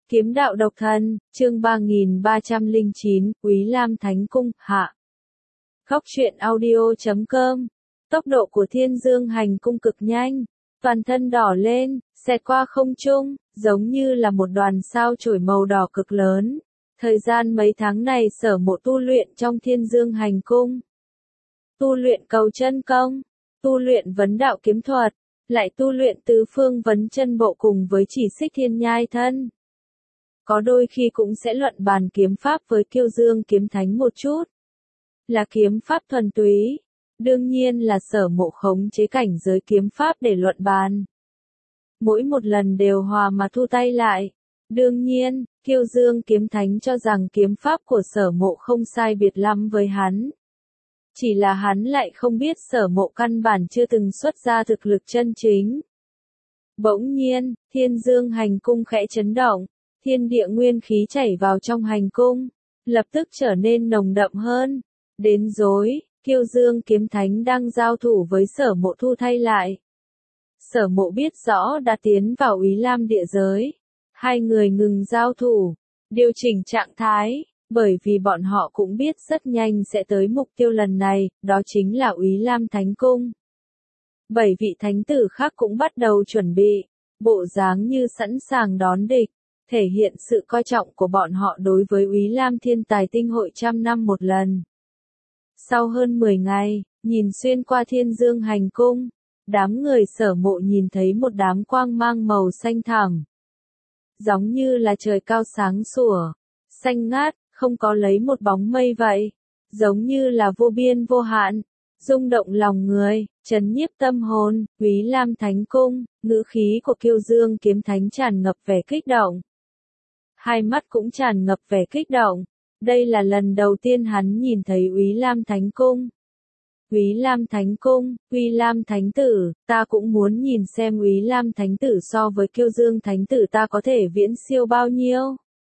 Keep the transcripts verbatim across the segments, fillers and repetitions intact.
Kiếm đạo độc thân, chương ba nghìn ba trăm lẻ chín, Úy Lam Thánh Cung, hạ. Khóc truyện audio chấm com. Tốc độ của Thiên Dương Hành Cung cực nhanh, toàn thân đỏ lên, xẹt qua không trung, giống như là một đoàn sao chổi màu đỏ cực lớn. Thời gian mấy tháng này Sở Mộ tu luyện trong Thiên Dương Hành Cung. Tu luyện cầu chân công, tu luyện vấn đạo kiếm thuật, lại tu luyện tứ phương vấn chân bộ cùng với chỉ xích thiên nhai thân. Có đôi khi cũng sẽ luận bàn kiếm pháp với Kiêu Dương kiếm thánh một chút. Là kiếm pháp thuần túy, đương nhiên là Sở Mộ khống chế cảnh giới kiếm pháp để luận bàn. Mỗi một lần đều hòa mà thu tay lại. Đương nhiên, Kiêu Dương kiếm thánh cho rằng kiếm pháp của Sở Mộ không sai biệt lắm với hắn. Chỉ là hắn lại không biết Sở Mộ căn bản chưa từng xuất ra thực lực chân chính. Bỗng nhiên, Thiên Dương Hành Cung khẽ chấn động. Thiên địa nguyên khí chảy vào trong hành cung, lập tức trở nên nồng đậm hơn. Đến rối, Kiêu Dương kiếm thánh đang giao thủ với Sở Mộ thu thay lại. Sở Mộ biết rõ đã tiến vào Úy Lam địa giới. Hai người ngừng giao thủ, điều chỉnh trạng thái, bởi vì bọn họ cũng biết rất nhanh sẽ tới mục tiêu lần này, đó chính là Úy Lam Thánh Cung. Bảy vị thánh tử khác cũng bắt đầu chuẩn bị, bộ dáng như sẵn sàng đón địch. Thể hiện sự coi trọng của bọn họ đối với Úy Lam Thiên Tài Tinh Hội trăm năm một lần. Sau hơn mười ngày, nhìn xuyên qua Thiên Dương Hành Cung, đám người Sở Mộ nhìn thấy một đám quang mang màu xanh thẳm. Giống như là trời cao sáng sủa, xanh ngát, không có lấy một bóng mây vậy. Giống như là vô biên vô hạn, rung động lòng người, trấn nhiếp tâm hồn. Úy Lam Thánh Cung, ngữ khí của Kiêu Dương kiếm thánh tràn ngập vẻ kích động. Hai mắt cũng tràn ngập vẻ kích động. Đây là lần đầu tiên hắn nhìn thấy Úy Lam Thánh Cung. Úy Lam Thánh Cung, Úy Lam Thánh Tử, ta cũng muốn nhìn xem Úy Lam Thánh Tử so với Kiêu Dương Thánh Tử ta có thể viễn siêu bao nhiêu.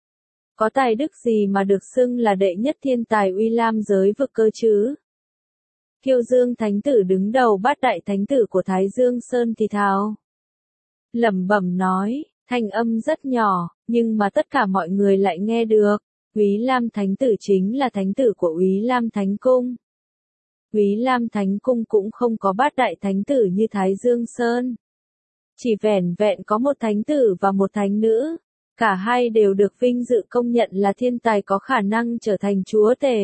Có tài đức gì mà được xưng là đệ nhất thiên tài Úy Lam giới vực cơ chứ? Kiêu Dương Thánh Tử đứng đầu bát đại thánh tử của Thái Dương Sơn thì thào. Lẩm bẩm nói. Thanh âm rất nhỏ, nhưng mà tất cả mọi người lại nghe được. Úy Lam Thánh Tử chính là thánh tử của Úy Lam Thánh Cung. Úy Lam Thánh Cung cũng không có bát đại thánh tử như Thái Dương Sơn. Chỉ vẻn vẹn có một thánh tử và một thánh nữ. Cả hai đều được vinh dự công nhận là thiên tài có khả năng trở thành chúa tể.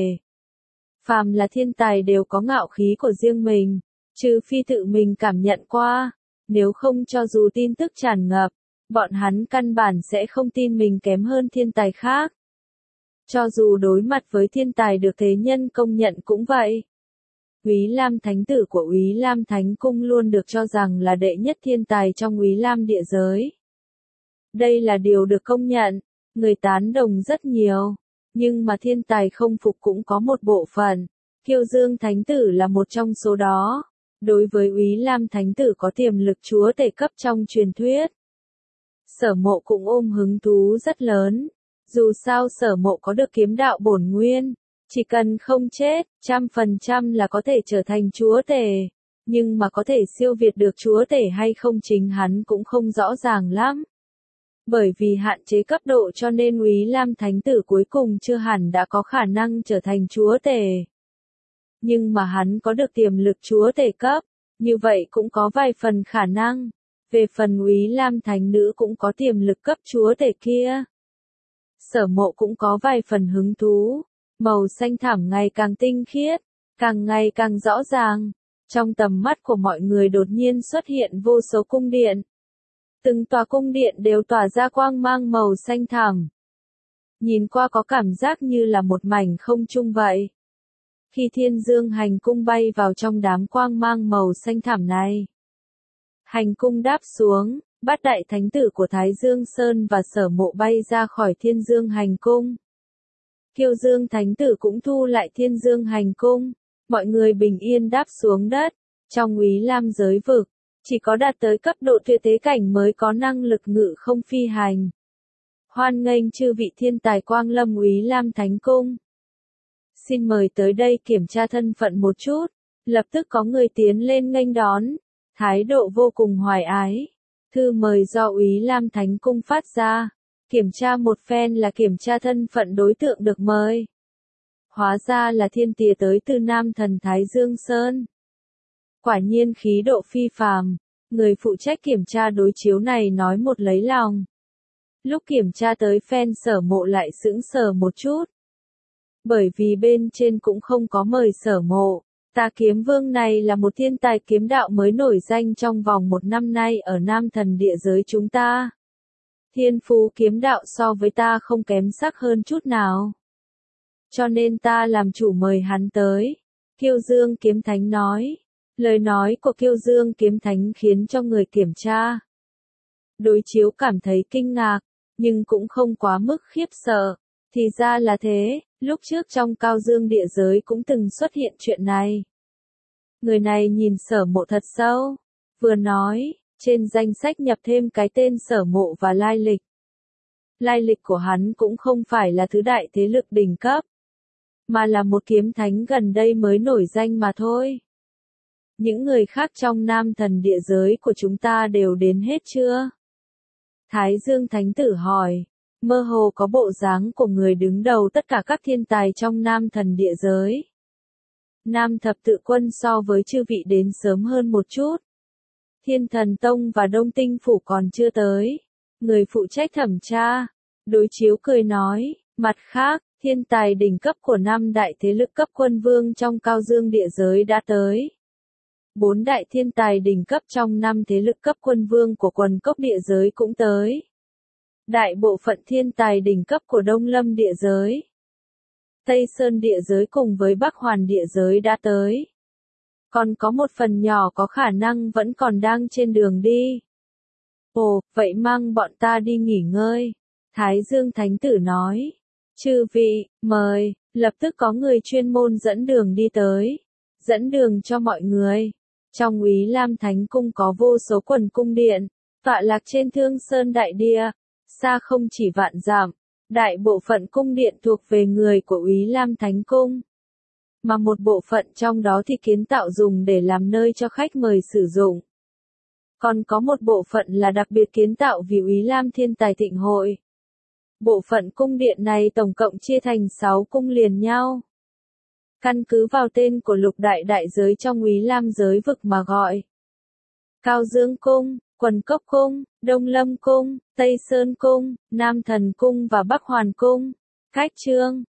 Phàm là thiên tài đều có ngạo khí của riêng mình, trừ phi tự mình cảm nhận qua. Nếu không cho dù tin tức tràn ngập, bọn hắn căn bản sẽ không tin mình kém hơn thiên tài khác. Cho dù đối mặt với thiên tài được thế nhân công nhận cũng vậy. Úy Lam Thánh Tử của Úy Lam Thánh Cung luôn được cho rằng là đệ nhất thiên tài trong Úy Lam địa giới. Đây là điều được công nhận, người tán đồng rất nhiều. Nhưng mà thiên tài không phục cũng có một bộ phận. Kiêu Dương Thánh Tử là một trong số đó. Đối với Úy Lam Thánh Tử có tiềm lực chúa tể cấp trong truyền thuyết. Sở Mộ cũng ôm hứng thú rất lớn. Dù sao Sở Mộ có được kiếm đạo bổn nguyên, chỉ cần không chết, trăm phần trăm là có thể trở thành chúa tể. Nhưng mà có thể siêu việt được chúa tể hay không chính hắn cũng không rõ ràng lắm. Bởi vì hạn chế cấp độ cho nên Úy Lam Thánh Tử cuối cùng chưa hẳn đã có khả năng trở thành chúa tể. Nhưng mà hắn có được tiềm lực chúa tể cấp, như vậy cũng có vài phần khả năng. Về phần Úy Lam Thánh Nữ cũng có tiềm lực cấp chúa tể kia. Sở Mộ cũng có vài phần hứng thú. Màu xanh thẳm ngày càng tinh khiết, càng ngày càng rõ ràng. Trong tầm mắt của mọi người đột nhiên xuất hiện vô số cung điện. Từng tòa cung điện đều tỏa ra quang mang màu xanh thẳm. Nhìn qua có cảm giác như là một mảnh không trung vậy. Khi Thiên Dương Hành Cung bay vào trong đám quang mang màu xanh thẳm này. Hành cung đáp xuống, bát đại thánh tử của Thái Dương Sơn và Sở Mộ bay ra khỏi Thiên Dương Hành Cung. Kiêu Dương Thánh Tử cũng thu lại Thiên Dương Hành Cung. Mọi người bình yên đáp xuống đất. Trong Úy Lam giới vực, chỉ có đạt tới cấp độ tuyệt thế cảnh mới có năng lực ngự không phi hành. Hoan nghênh chư vị thiên tài quang lâm Úy Lam Thánh Cung. Xin mời tới đây kiểm tra thân phận một chút. Lập tức có người tiến lên nghênh đón. Thái độ vô cùng hoài ái. Thư mời do Úy Lam Thánh Cung phát ra. Kiểm tra một phen là kiểm tra thân phận đối tượng được mời. Hóa ra là thiên tía tới từ Nam Thần Thái Dương Sơn. Quả nhiên khí độ phi phàm, người phụ trách kiểm tra đối chiếu này nói một lấy lòng. Lúc kiểm tra tới phen Sở Mộ lại sững sờ một chút. Bởi vì bên trên cũng không có mời Sở Mộ. Ta kiếm vương này là một thiên tài kiếm đạo mới nổi danh trong vòng một năm nay ở Nam Thần địa giới chúng ta. Thiên phú kiếm đạo so với ta không kém sắc hơn chút nào. Cho nên ta làm chủ mời hắn tới. Kiêu Dương Kiếm Thánh nói. Lời nói của Kiêu Dương Kiếm Thánh khiến cho người kiểm tra đối chiếu cảm thấy kinh ngạc, nhưng cũng không quá mức khiếp sợ. Thì ra là thế, lúc trước trong Cao Dương địa giới cũng từng xuất hiện chuyện này. Người này nhìn Sở Mộ thật sâu, vừa nói, trên danh sách nhập thêm cái tên Sở Mộ và lai lịch. Lai lịch của hắn cũng không phải là thứ đại thế lực đỉnh cấp, mà là một kiếm thánh gần đây mới nổi danh mà thôi. Những người khác trong Nam Thần địa giới của chúng ta đều đến hết chưa? Thái Dương Thánh Tử hỏi, mơ hồ có bộ dáng của người đứng đầu tất cả các thiên tài trong Nam Thần địa giới. Nam Thập Tự Quân so với chư vị đến sớm hơn một chút. Thiên Thần Tông và Đông Tinh Phủ còn chưa tới. Người phụ trách thẩm tra, đối chiếu cười nói, mặt khác, thiên tài đỉnh cấp của năm đại thế lực cấp quân vương trong Cao Dương địa giới đã tới. Bốn đại thiên tài đỉnh cấp trong năm thế lực cấp quân vương của quần cốc địa giới cũng tới. Đại bộ phận thiên tài đỉnh cấp của Đông Lâm địa giới, Tây Sơn địa giới cùng với Bắc Hoàn địa giới đã tới. Còn có một phần nhỏ có khả năng vẫn còn đang trên đường đi. Ồ, vậy mang bọn ta đi nghỉ ngơi. Thái Dương Thánh Tử nói. Chư vị, mời, lập tức có người chuyên môn dẫn đường đi tới. Dẫn đường cho mọi người. Trong Úy Lam Thánh Cung có vô số quần cung điện, tọa lạc trên Thương Sơn Đại Địa, xa không chỉ vạn dặm. Đại bộ phận cung điện thuộc về người của Úy Lam Thánh Cung. Mà một bộ phận trong đó thì kiến tạo dùng để làm nơi cho khách mời sử dụng. Còn có một bộ phận là đặc biệt kiến tạo vì Úy Lam Thiên Tài Thịnh Hội. Bộ phận cung điện này tổng cộng chia thành sáu cung liền nhau. Căn cứ vào tên của lục đại đại giới trong Úy Lam giới vực mà gọi. Cao Dương Cung, Quần Cốc Cung, Đông Lâm Cung, Tây Sơn Cung, Nam Thần Cung và Bắc Hoàn Cung. Cách chương